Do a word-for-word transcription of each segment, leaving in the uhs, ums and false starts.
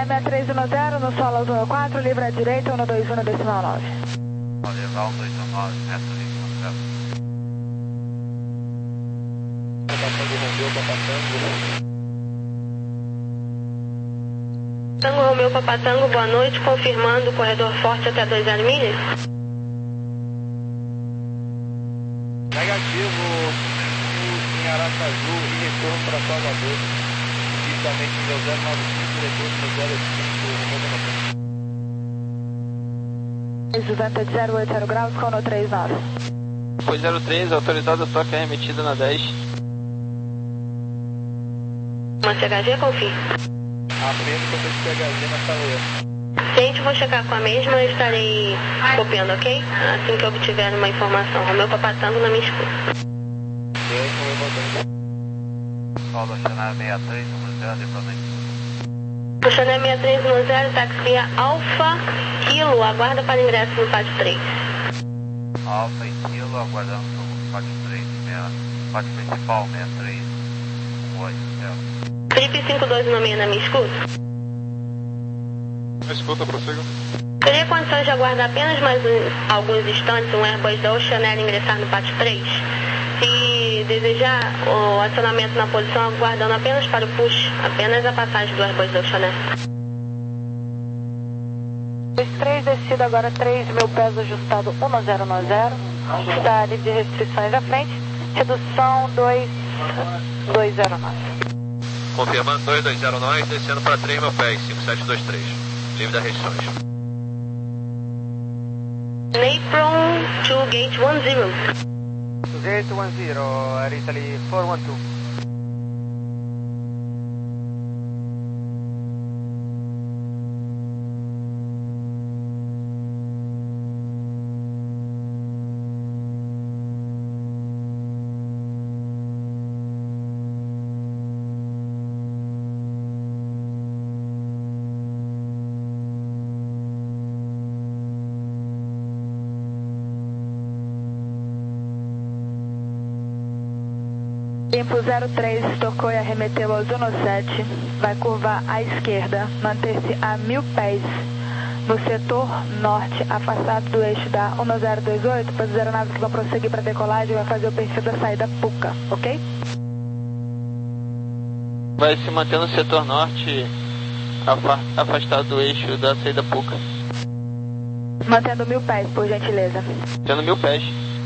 seis três um zero, no solo um quatro, livre à direita, um dois um decimal nove. Legal, dois um nove, reto três um zero. Tango Romeu Papatango, boa noite, confirmando o corredor forte até dois zero milhas. Negativo, em Aracaju e retorno para Salvador. Inicialmente nível zero nove cinco, retorno no zero oito cinco, Juventa de zero oito zero graus, com no três nove. Foi zero três, autorizado toque remetida na dez. Uma C H G, confirma. Apenas que eu tô de P H G na sala. Gente, vou checar com a mesma, eu estarei copiando, ok? Assim que eu obtiver uma informação. Romeu Papatango na minha escuta. Solo Xané seis três um zero, deploamento. Xané seis três um zero, táxi via Alfa Kilo, aguarda para ingresso no pátio três. Alfa e Kilo, aguardando no pátio três, pátio principal seis três um oito zero. Felipe cinco dois um seis na minha escuta. Na escuta, prossiga. Teria condições de aguardar apenas mais um, alguns instantes um Airbus da Oceaneer ingressar no pátio três? Se desejar o acionamento na posição, aguardando apenas para o push, apenas a passagem do Airbus da Oceaneer. três, descida agora três mil pés, ajustado um zero nove zero. Está livre de restrições à frente. Redução dois dois zero nove. Confirmando dois dois zero nove, descendo para três mil pés, cinco sete dois três. Livre das restrições. Napron to gate um zero. Gate um zero, Air Italy quatro um dois. Limpo zero três, tocou e arremeteu ao Juno sete, vai curvar à esquerda, manter-se a mil pés no setor norte, afastado do eixo da um zero dois oito, para as aeronaves que vão prosseguir para a decolagem vai fazer o perfil da saída Puca, ok? Vai se manter no setor norte, afa afastado do eixo da saída Puca. Mantendo mil pés, por gentileza. Tendo mil pés.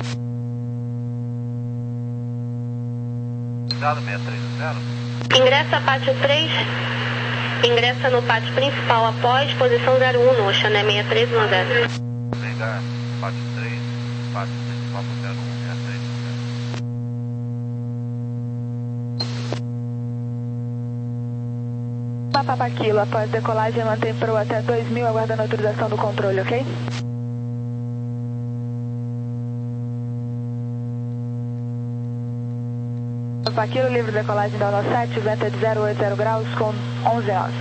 seis três um zero. Ingressa a pátio três, ingressa no pátio principal após posição zero um no Oceaneer seis três um zero. Ligar, pátio três, pátio principal pro zero um, seis três um zero. Mapa Paquilo, após decolagem mantém pro até dois mil, aguardando autorização do controle, ok? Paquilo, livre decolagem da um sete, venta de zero oito zero graus com onze nove.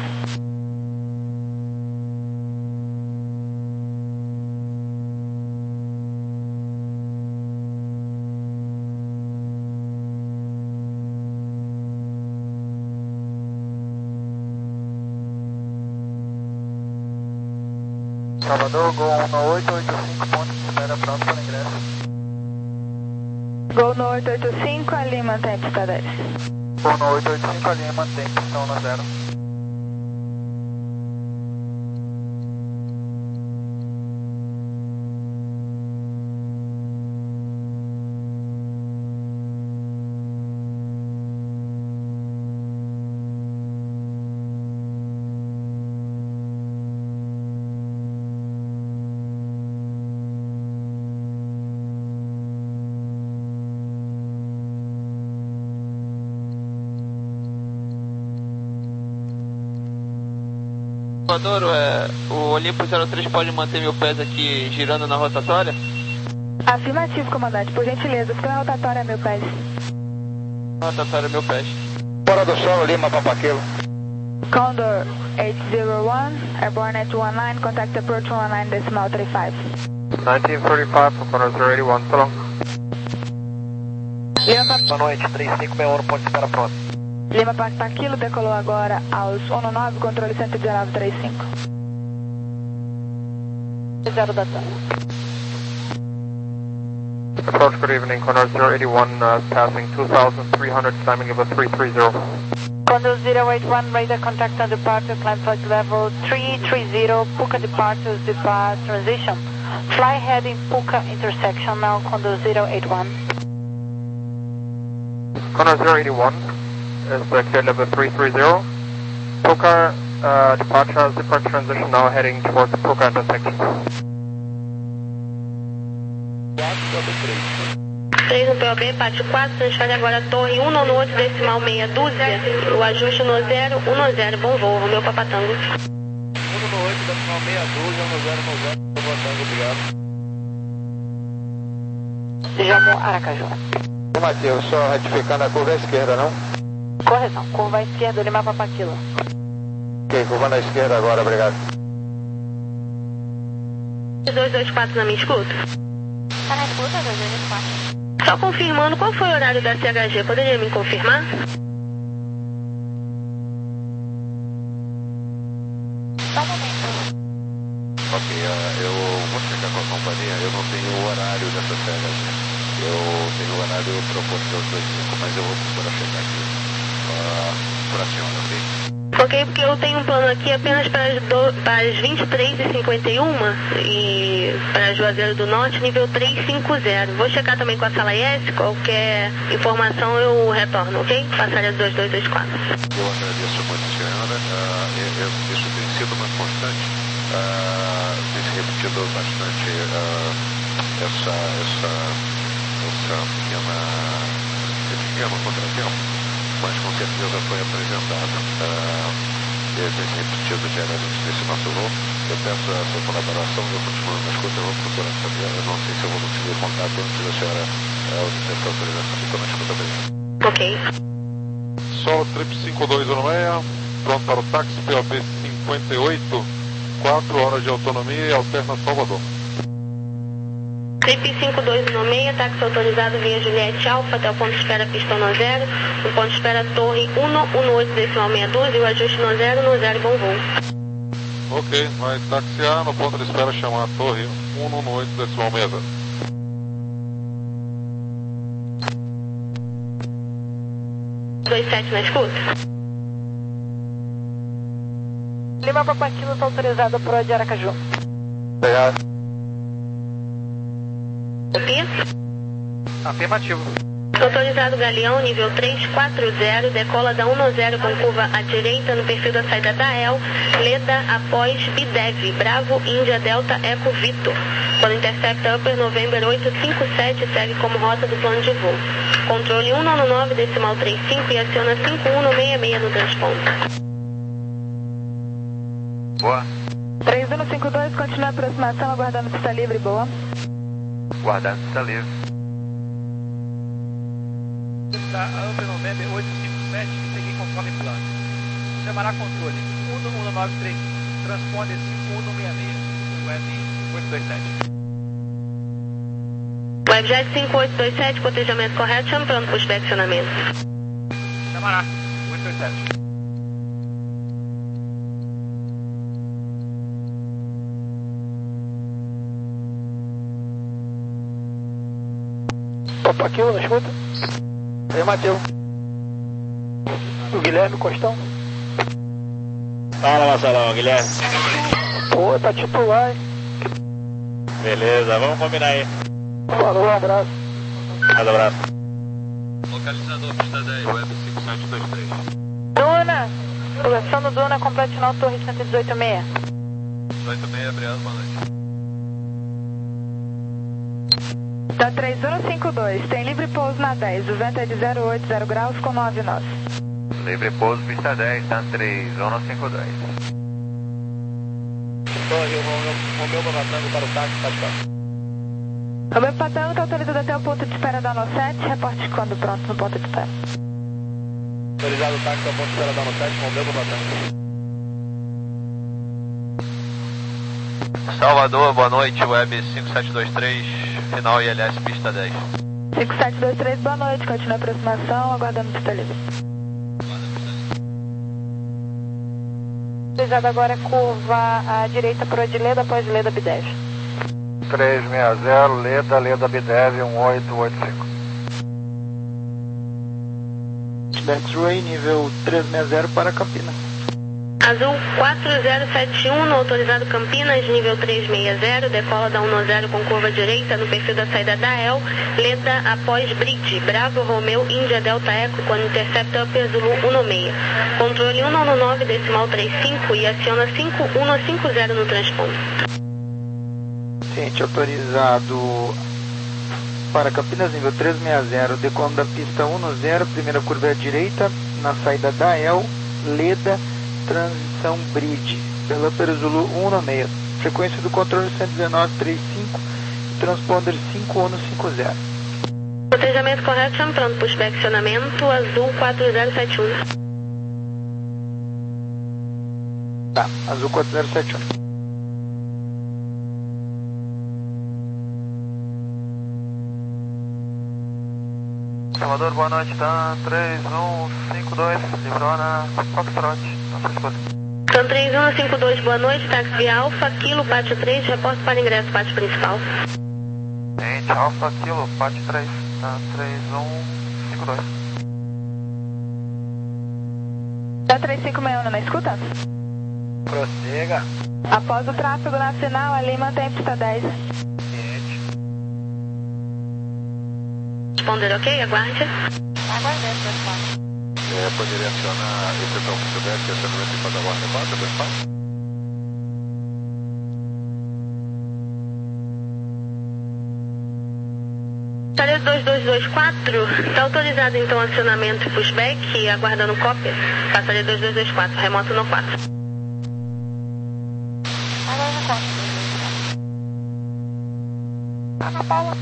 Salvador, Gol um oito oito cinco, ponto de espera pronto para ingresso. Gol no oito oito cinco, ali mantém pista dez. Gol no oito oito cinco, ali mantém pista um zero. Salvador, é, o Olimpo zero três pode manter mil pés aqui girando na rotatória? Afirmativo, comandante. Por gentileza, fica na rotatória mil pés. Rotatória mil pés. Fora do solo, Lima, Papaquilo. Condor eight zero one, airborne at one nine, contact approach one nine decimal three five. nineteen thirty-five, Condor zero eight one, falou. Lima, Boa noite, três cinco seis um, ponto de espera pronto. Lima Pacta Kilo decolou agora aos nove, controle cento e dezenove trinta e cinco. Zero da Tânia. Approach, good evening, Condor zero eight one, uh, passing two thousand three hundred, climbing of a three three zero. Condor zero eight one, radar contact on departure, climb flight level three three zero, Puka departures, depart, transition. Fly heading Puka intersection now, Condor zero eight one. Condor zero eight one is uh, cleared level three three zero. Puka uh, departure, zipper transition now heading towards the Puka intersection. três no P O B, pátio quatro, transfere agora a torre um no oito, decimal meia dúzia, o ajuste no zero, um no zero, bom voo, Romeu Papatango. um no oito, decimal meia dúzia, um no zero, no zero, Papatango, obrigado. Jammu Aracaju. Matheus, só retificando a curva à esquerda, não? Correção, curva à esquerda, Lima Papa Kilo. Ok, curva na esquerda agora, obrigado. dois dois quatro na minha escuta? Tá na escuta, dois dois quatro. Só confirmando, qual foi o horário da C H G? Poderia me confirmar? Só um momento. Ok, uh, eu vou checar com a companhia, eu não tenho o horário dessa C H G. Eu tenho o horário proposto pelos dois cinco, mas eu vou procurar checar aqui uh, por a senhora, ok? Ok, porque eu tenho um plano aqui apenas para as, do, para as vinte e três e cinquenta e um e para Juazeiro do Norte, nível trezentos e cinquenta. Vou checar também com a sala I S, qualquer informação eu retorno, ok? Passaria dois dois dois quatro. Eu agradeço muito, senhora. Uh, eu, isso tem sido uma constante, uh, tem se repetido bastante uh, essa, essa, essa pequena, esse pequeno contratempo, mas com certeza foi apresentado. Uh, ele tem se repetido diariamente nesse nosso voo. Eu peço a sua colaboração, eu continuo na escuta, eu vou procurar saber. Eu não sei se eu vou conseguir contato antes da senhora uh, obter essa autorização. Estou na escuta, obrigado. Ok. Sol Trip cinco dois um seis, pronto para o táxi, P O B cinquenta e oito, quatro horas de autonomia e alterna Salvador. Trip cinco dois um seis, táxi autorizado via Juliette Alfa até o ponto de espera pista no zero, no ponto de espera torre um no oito, decimal meia dúzia, e o ajuste no zero, no zero, bom voo. Ok, vai taxiar no ponto de espera chamar a torre um no oito, decimal meia zero. dois sete na escuta? Lima Papa Kilo está autorizado para de Aracaju. Obrigado. Copia? Afirmativo. Autorizado Galeão, nível trezentos e quarenta, decola da um no zero com curva à direita no perfil da saída da E L, Leda após Bidev, Bravo, Índia, Delta, Eco, Vitor. Quando intercepta Upper November oito cinco sete, segue como rota do plano de voo. Controle um nove nove, decimal trinta e cinco e aciona cinco um no seis seis no transponto. Boa. três um cinco dois, continua a aproximação, aguardando pista livre, boa. Guardando pista livre. Está a Upper November oito cinco sete e seguir conforme plano. Chamará controle um um nove três, transponder cinco um no seis seis, Web oito dois sete. Webjet cinco oito dois sete, cotejamento correto, chama pronto para o inspecionamento. Chamará oito dois sete. Papa Kilo, na escuta? Aí, Matheus. O Guilherme Costão. Fala, Marcelão, Guilherme. Pô, tá titular, hein? Beleza, vamos combinar aí. Falou, um abraço. Mais um abraço. Localizador, pista dez, web cinco sete dois três. Duna, população do Duna, complete final torre cento e dezoito seis. dezoito seis, obrigado, boa noite. Da três um cinco dois, tem livre pouso na dez, o vento é de zero oito zero graus com nove nós. Livre pouso, pista dez, tá três um cinco dois. Torre, o Romeu Papatango para o táxi, pode ficar. Romeu Papatango está autorizado até o ponto de espera da No sete, reporte quando pronto no ponto de espera. Autorizado o táxi ao ponto de espera da No sete, Romeu Papatango. Salvador, boa noite, web cinco sete dois três, final I L S pista dez. cinco sete dois três, boa noite, continua a aproximação, aguardando pista livre. Autorizado agora curva à direita para Leda, após Leda Bidev. três seis zero, Leda, Leda Bidev, um oito oito cinco. X-Ray, nível trezentos e sessenta para Campinas. Azul quatro zero sete um, no autorizado Campinas, nível trezentos e sessenta, decola da um zero com curva direita no perfil da saída da E L, Leda após Bridge, Bravo Romeu, Índia Delta Eco, quando intercepta Upper Zulu um seis. Controle cento e nove decimal trinta e cinco e aciona cinco um cinco zero no transponder. Ciente autorizado para Campinas, nível trezentos e sessenta, decolando da pista um zero, primeira curva à direita, na saída da E L, Leda, transição Bridge, pela Upper Zulu um seis, frequência do controle cento e dezenove trinta e cinco, transponder cinco um cinco zero. Cotejamento correction, pronto, pushback acionamento, Azul quatro zero sete um. Tá, Azul quatro zero sete um. Salvador, boa noite, tá? três um cinco dois, Livrona, Foxtrot, nossa escuta. Então três um cinco dois, boa noite, táxi via Alfa, Kilo, pátio três, reporte para ingresso, pátio principal. Gente, Alfa, Kilo, pátio três, tá? três um cinco dois. Tá três cinco seis um na escuta? Prossiga. Após o tráfego na final, ali mantém pista dez. Responder ok, aguarde. Aguardando, pessoal. É, poderia acionar esse tal feedback e acionamento de cada guarda quatro, pessoal? Talheiro dois dois dois quatro, está autorizado então o acionamento e pushback, aguardando cópia. Passaria dois dois dois quatro, remoto no quatro. Agora no quatro. Tá na Paula.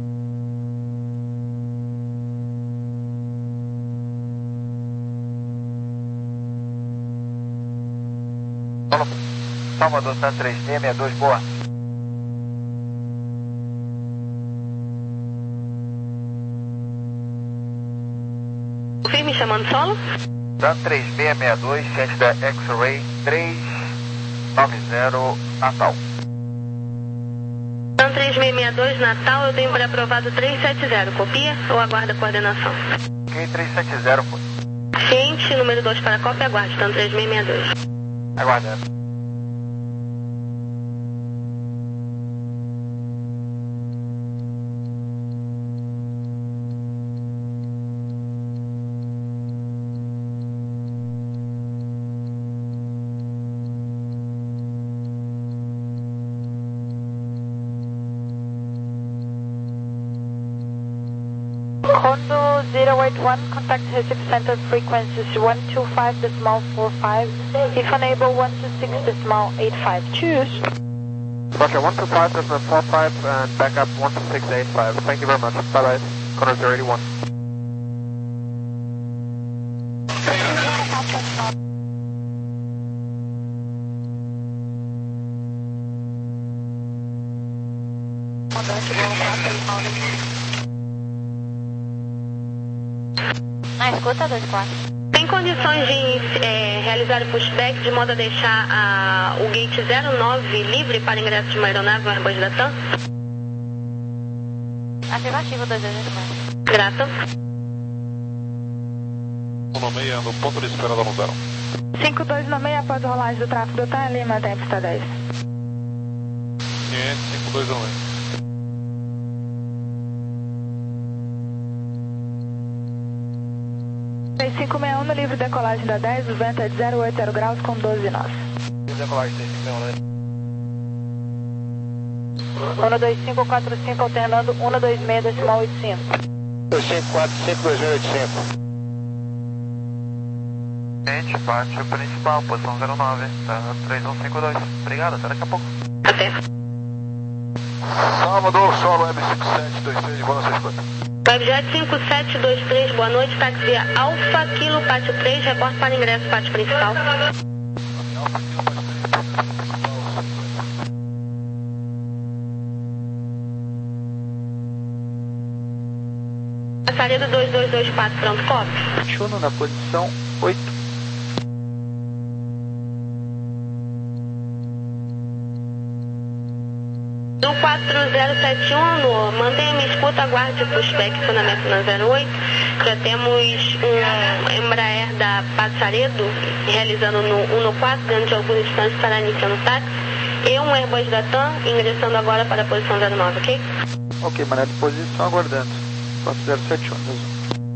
Salvador, tá três seis seis dois, boa. Firme chamando solo? Tá três seis seis dois, ciente da X-Ray três nove zero, Natal. Então três seis seis dois, Natal, eu tenho para aprovado três sete zero, copia ou aguarda a coordenação? Ok, três sete zero, foi. Ciente, número dois para cópia, aguarde, então três seis seis dois. Aguardando. Hondo zero eight one, contact Recife Center frequencies one two five decimal four five, if unable one two six decimal eight five. Choose. Roger, one two five decimal four five and backup one two six eight five. Thank you very much. Bye bye. Corner zero eight one. Na escuta, dois quatro. Tem condições de é, realizar o pushback de modo a deixar a, o gate zero nove livre para ingresso de uma aeronave no Airbus da TAM? Afirmativo, dois dois dois. Grata. um seis no ponto de espera da zero. cinco dois nove seis, após a rolagem do tráfego do TAM, ali mantém pista dez. quinhentos, cinco dois nove. três cinco seis um no livre decolagem da dez, o vento é de zero oito zero graus com doze nós. Decolagem três cinco seis um, né? um dois cinco quatro cinco alternando um dois seis decimal oito cinco. dois cinco quatro cinco dois oito cinco. Gente, pátio principal, posição zero nove, tá três um cinco dois. Obrigado, até daqui a pouco. Até. Salvador, solo M cinco sete dois três, boa noite, escuta. Webjet cinco sete dois três, boa noite, táxi via Alfa, Kilo, pátio três, reporte para ingresso, pátio principal. Passaria do dois dois dois quatro, pronto, copy. Chuno na posição oito. zero sete um, mantenha minha escuta, aguarde o pushback, acionamento na zero oito. Já temos um Embraer da Passaredo realizando no um quatro, dentro de alguns instantes estará iniciando o táxi. E um Airbus da TAM ingressando agora para a posição zero nove, ok? Ok, mané de posição aguardando. quatro zero sete um.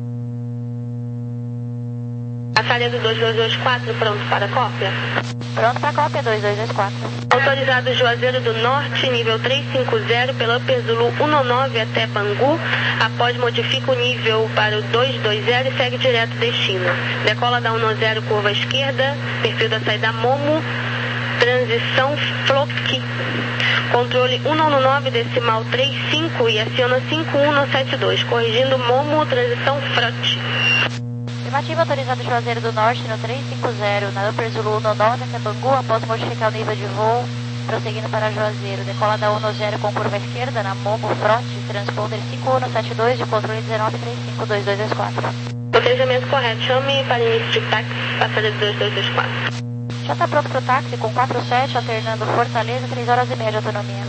Passaredo dois dois dois quatro, pronto para cópia? Pronto para cópia, dois dois dois quatro. Autorizado Juazeiro do Norte, nível trezentos e cinquenta, pela Upper Zulu um nove até Bangu. Após modifica o nível para o dois dois zero e segue direto destino. Decola da um zero, curva esquerda, perfil da saída Momo, transição Floqui. Controle um nove decimal trinta e cinco e aciona cinco um sete dois, corrigindo Momo, transição Frote. Afirmativo, autorizado Juazeiro do Norte no trezentos e cinquenta, na Upper Zulu um nove até Bangu, após modificar o nível de voo, prosseguindo para Juazeiro. Decola da um zero com curva esquerda, na Momo Frote, transponder cinco um sete dois de controle um nove três cinco dois dois dois quatro. Protejamento correto, chame para início de táxi, Passaredo dois dois dois quatro. Já está pronto para o táxi com quatro sete, alternando Fortaleza, três horas e meia de autonomia.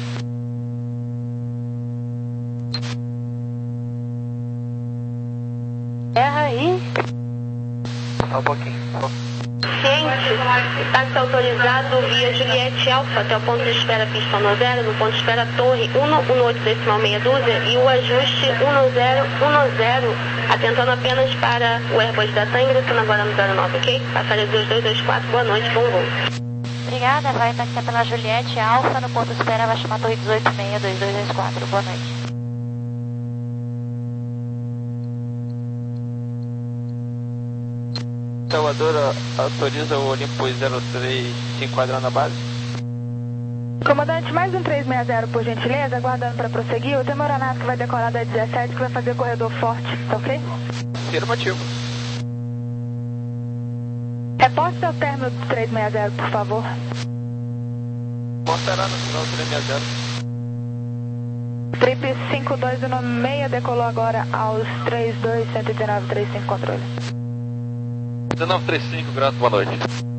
Erra aí. Só um pouquinho. Ciente, táxi autorizado via Juliette Alfa até o ponto de espera pista um zero, no ponto de espera Torre um um oito decimal meia dúzia e o ajuste um zero um zero, atentando apenas para o Airbus da TAM, ingressando agora no zero nove, ok? Passaredo dois dois dois quatro, boa noite, bom voo. Obrigada, vai taxiar pela Juliette Alfa, no ponto de espera vai chamar Torre dezoito seis dois dois dois quatro, boa noite. Salvador autoriza o Olympus zero três se enquadrar na base? Comandante, mais um trezentos e sessenta, por gentileza, aguardando para prosseguir. Eu tenho uma aeronave que vai decolar da dezessete, que vai fazer corredor forte, tá ok? Afirmativo. Reporte ao término do trezentos e sessenta, por favor. Portará no final do trezentos e sessenta. Trip cinco dois um seis decolou agora aos três dois um um nove três cinco, controle. dezenove trinta e cinco, grato, boa noite.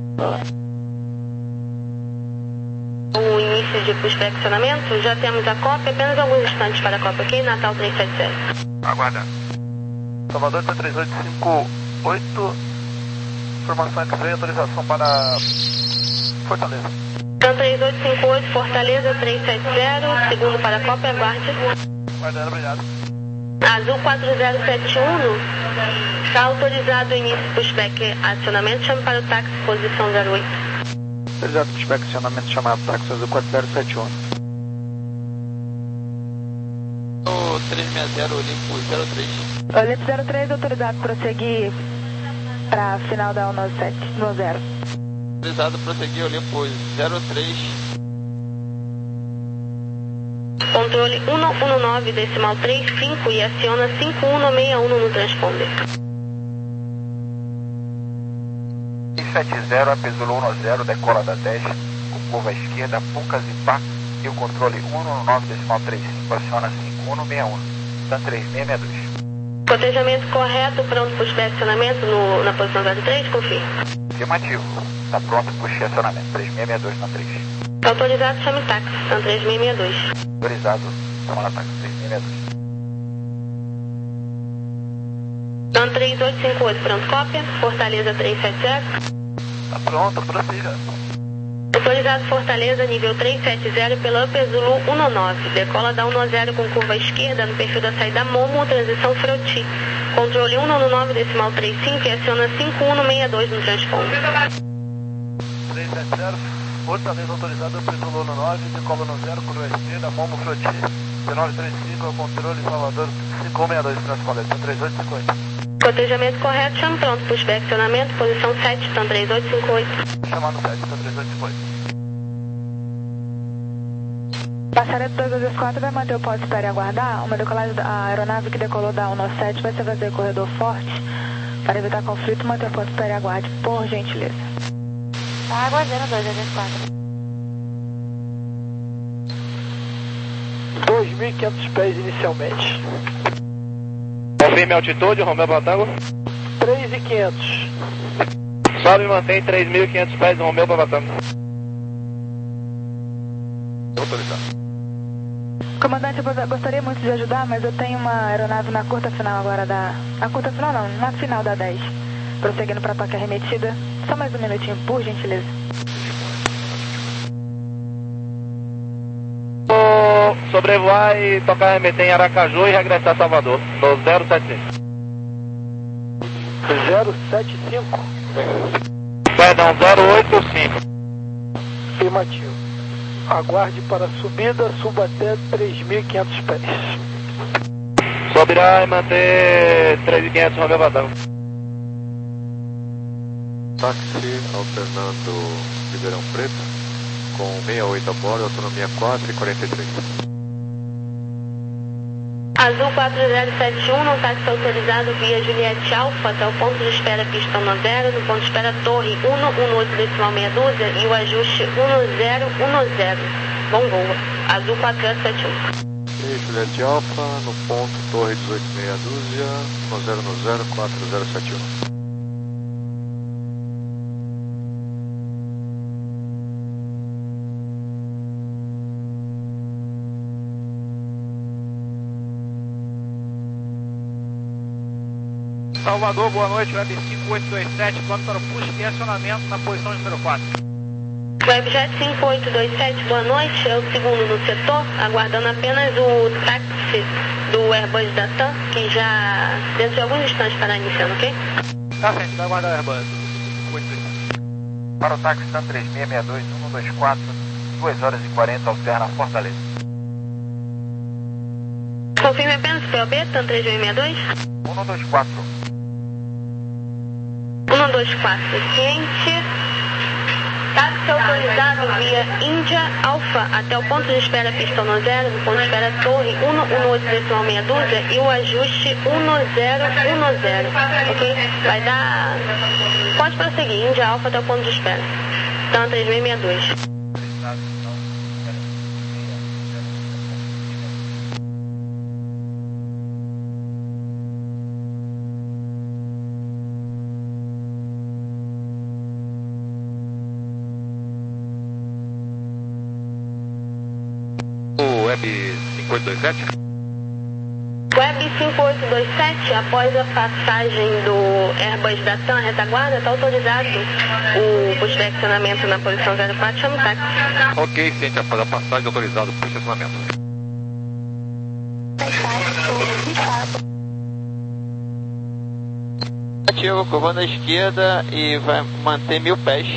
O início de pushback acionamento, já temos a cópia, apenas alguns instantes para a cópia, ok? Natal trezentos e setenta. Aguarda. Salvador está três oito cinco oito, informação X-ray, autorização para Fortaleza. Então três oito cinco oito, Fortaleza trezentos e setenta, segundo para a cópia, aguarde. Aguardando, obrigado. Azul quatro zero sete um, está autorizado o início do pushback acionamento, chame para o táxi, posição zero oito. Autorizado pushback acionamento chamado táxi Azul quatro zero sete um. O trezentos e sessenta, Olympus zero três. Olympus zero três, autorizado prosseguir para a final da um sete, no zero. Autorizado prosseguir Olympus zero três. Controle um um nove decimal trinta e cinco e aciona cinco um seis um no transponder. sete zero, Apesulu um zero, decola da dez, com curva à esquerda, Pucas e Pá, e o controle um um nove decimal trinta e cinco, aciona cinco um seis um, está três seis seis dois. Protejamento correto, pronto pushback acionamento no, na posição zero três, confirma. Afirmativo, está pronto, puxei acionamento, três seis seis dois na três. Autorizado, chame táxi, são três seis seis dois. Autorizado, toma ataque, três seis seis dois. Então três oito cinco oito, pronto, cópia, Fortaleza trezentos e setenta. Está pronto, prossiga. Autorizado Fortaleza, nível trezentos e setenta, pela Upper Zulu um nove. Decola da um zero com curva esquerda no perfil da saída Momo, transição Froti. Controle um um nove decimal trinta e cinco e aciona cinco um seis dois no transponder. trezentos e setenta, Fortaleza autorizado, Upper Zulu um nove, decola no zero, curva esquerda, Momo Froti. dezenove trinta e cinco, controle Salvador cinco um seis dois, transponder, três oito cinco oito. Cotejamento correto, chame pronto, pushback acionamento, posição sete, então três oito cinco oito. Chamando sete, então três oito cinco oito. Passaredo dois dois dois quatro vai manter o pode espera e aguardar. Uma decolagem da a aeronave que decolou da um sete vai ser fazer corredor forte. Para evitar conflito, manter o pode espera e aguarde, por gentileza. Tá aguardando dois dois dois quatro. dois mil e quinhentos pés inicialmente. Confirme a altitude, Romeu Batango. três mil e quinhentos. Sobe e mantém três mil e quinhentos pés, Romeu Batango. Autorizado. Comandante, eu gostaria muito de ajudar, mas eu tenho uma aeronave na curta final agora da... Na curta final não, na final da dez. Prosseguindo para toque arremetida. Só mais um minutinho, por gentileza. Vou sobrevoar e tocar arremeter em Aracaju e regressar a Salvador, no zero sete cinco. zero sete cinco? Perdão, zero oito cinco. Afirmativo. Aguarde para subida, suba até três mil e quinhentos pés. Subirá e manter três mil e quinhentos no elevador. Táxi alternando Ribeirão Preto, com sessenta e oito a bordo, autonomia quatro e quarenta e três. Azul quatro zero sete um, no táxi autorizado via Juliette Alfa até o ponto de espera pista um zero, no ponto de espera Torre um um oito decimal meia dúzia e o ajuste um zero um zero. Bom voo. Azul quatro zero sete um. E Juliette Alfa, no ponto Torre dezoito meia dúzia, um zero um zero quatro zero sete um. Salvador, boa noite, Web cinco oito dois sete, plano para o push e acionamento na posição número quatro. Webjet cinco oito dois sete, boa noite, é o segundo no setor, aguardando apenas o táxi do Airbus da TAM, que já dentro de alguns instantes estará iniciando, ok? Tá certo, vai aguardar o Airbus cinco oito dois sete. Para o táxi TAM três seis seis dois um dois quatro, duas horas e quarenta, alterna Fortaleza. Confirme apenas o P O B, TAM três seis seis dois. um dois quatro. um dois quatro, ciente. Táxi autorizado via Índia Alfa até o ponto de espera pista um zero, no ponto de espera Torre um um oito decimal meia dúzia e o ajuste um zero um zero, ok? Vai dar... Pode prosseguir, Índia Alfa até o ponto de espera. TAM três seis seis dois. cinco oito dois sete? Web cinco oito dois sete, após a passagem do Airbus da TAM retaguarda, está autorizado o push de acionamento na posição zero quatro, chama o táxi. Ok, ciente, após a passagem autorizado o push de acionamento. Ativo, curvando à esquerda e vai manter mil pés.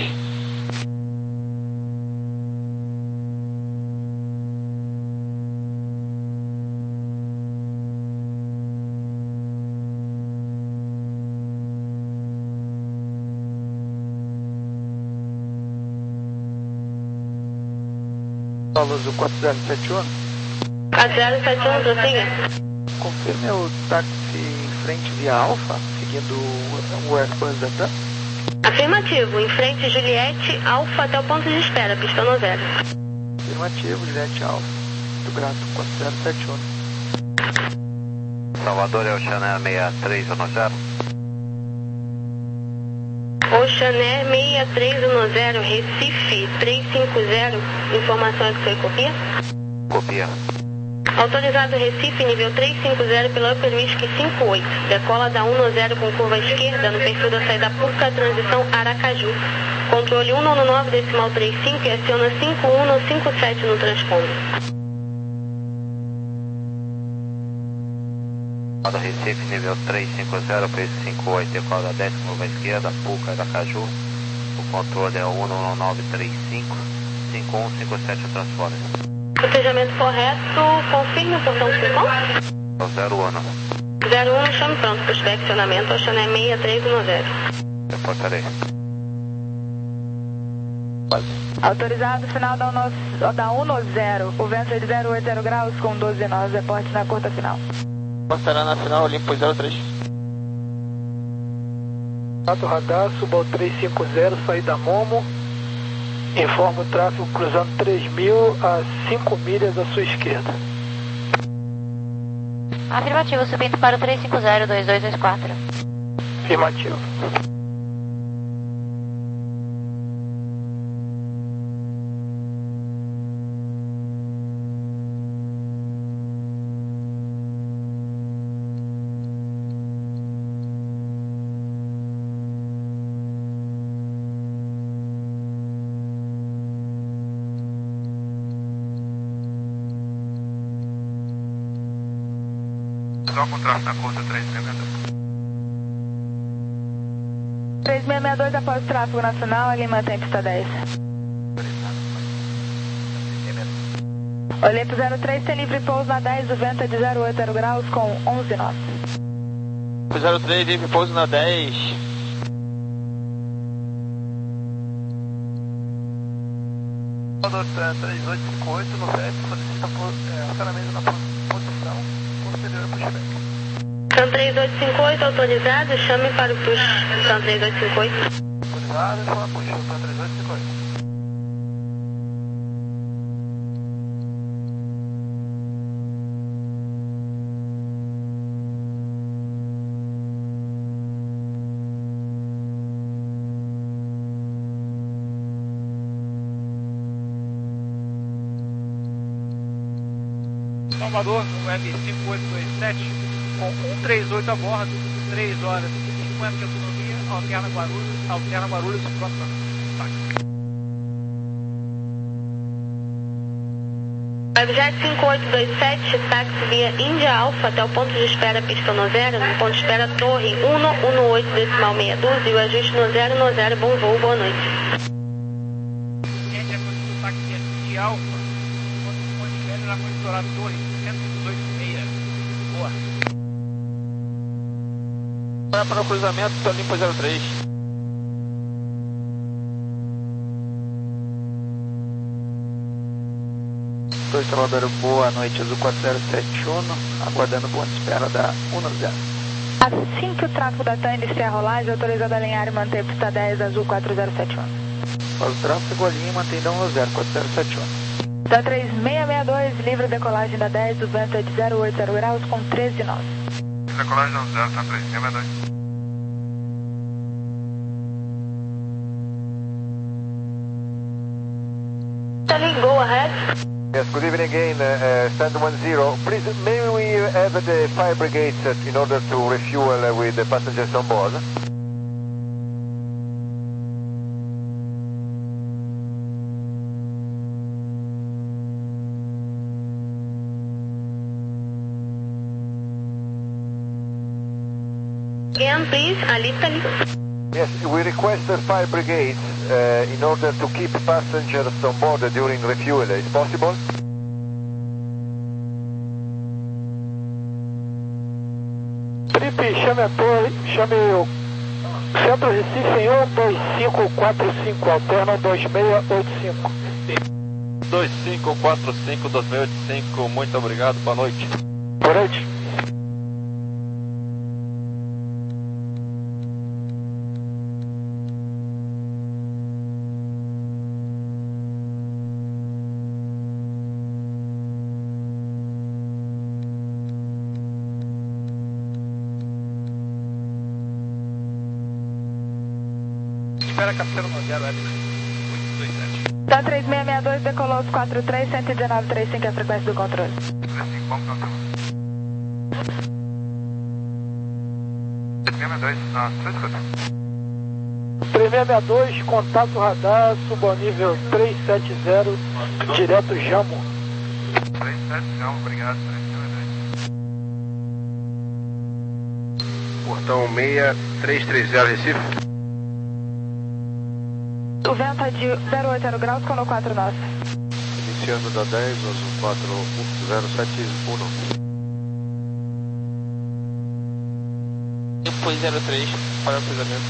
Azul quatro zero sete um. quatro zero sete um, prossiga. Confirme o táxi em frente via Alfa, seguindo o Airbus da TAM. Afirmativo, em frente Juliette Alfa até o ponto de espera, pista um zero. Afirmativo, Juliette Alfa. Muito grato, quatro zero sete um. Salvador é o Chanel seis três um zero. Oceaner seis três um zero, Recife três cinco zero, informação é que foi copia? Copia. Autorizado Recife, nível três cinco zero, pela Upper Whisky cinco oito, decola da um zero com curva esquerda no perfil da saída Puca, transição Aracaju. Controle um nove decimal trinta e cinco e aciona cinco um cinco sete no transponder. Roda Recife, nível três cinco zero, preço cinco oito, decola dez, curva esquerda, Puca, Aracaju. O controle é um um nove três cinco, cinco um cinco sete o transforme. Protejamento correto, confirme o portão de com? zero um. zero um, chame pronto para o inspecionamento, Oceaner seis três um zero. Reportarei. Autorizado, final da, uno, da um zero, o vento é de zero oito zero graus com doze nós, reporte na curta final. Passará na final, limpo zero três. Rato radar, suba ao três cinco zero, saída Momo. Informa o tráfego cruzando três mil a cinco milhas à sua esquerda. Afirmativo, subindo para o três cinco zero, dois dois dois quatro. Afirmativo. Só com tráfego na curta três seis seis dois. três seis seis dois após o tráfego nacional, ali mantém pista dez. Olimpo zero três, tem livre pouso na dez, o vento é de zero oito zero graus com onze nós. zero três, livre pouso na dez. três oito cinco oito no sete, solicita acionamento na posição posterior ao pushback. São três oito cinco oito, autorizado, chame para o push. São três oito cinco oito. Autorizado, chama push, são três oito cinco oito. Salvador, no M cinco oito dois sete, com cento e trinta e oito a bordo, três horas e cinquenta de autonomia, alterna Guarulhos, alterna Guarulhos e próximo táxi. Webjet cinco oito dois sete, táxi via Índia Alfa até o ponto de espera pista no zero, no ponto de espera Torre um um oito decimal meia dúzia, e o ajuste no zero no zero, bom voo, boa noite. Índia, o táxi via Índia Alfa, ponto de espera na monitorada Torre cento e dezoito meia. Boa. Para, para o cruzamento, estou limpo zero três. Oi, Salvador, boa noite, Azul quatro zero sete um, aguardando o ponto de espera da um zero. Assim que o tráfego da TAM iniciar a rolagem, autorizado a alinhar e manter pista dez, Azul quatro zero sete um. Após o tráfego, alinha e mantém da um zero, quatro zero sete um. Da três seis seis dois, livre decolagem da dez, o vento é de zero oito zero graus com treze nós. Decolagem da zero, tá três seis seis dois. Charlie, go ahead. Yes, good evening again, uh, uh, stand one zero. Please, may we have the fire brigades uh, in order to refuel uh, with the passengers on board? Again, please, Alita. Yes, we request the fire brigades uh, in order to keep passengers on board during refuel. Is possible? Trip, chame a torre, chame o Centro Recife em um dois cinco quatro cinco, alterna dois seis oito cinco. dois cinco quatro cinco, dois seis oito cinco, muito obrigado, boa noite. Boa noite. Espera, capitão no zero, Web oito dois sete. Da três seis seis dois, decolou os quatro três, cento e dezenove trinta e cinco, é a frequência do controle. três cinco, vamos para o três seis seis dois, na sua escuta. três seis seis dois, contato radar, subonível três sete zero, direto Jamo. três sete zero, obrigado, três seis seis dois. Portão seis três três zero, Recife. O vento é de zero oito zero graus com quatro nós. Iniciando da dez, Azul quatro zero sete um. Depois zero três, para o cruzamento.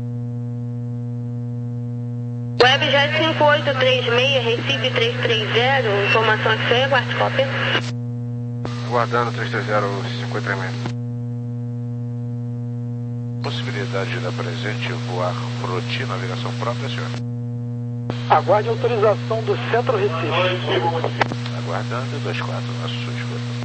Webjet cinco oito três seis, Recife três três zero, informação aqui, aguarde cópia. Aguardando três três zero, cinquenta e seis. Possibilidade da presente voar froti, navegação própria, senhor? Aguarde autorização do Centro Recife. Aguardando dois quatro, na sua escuta.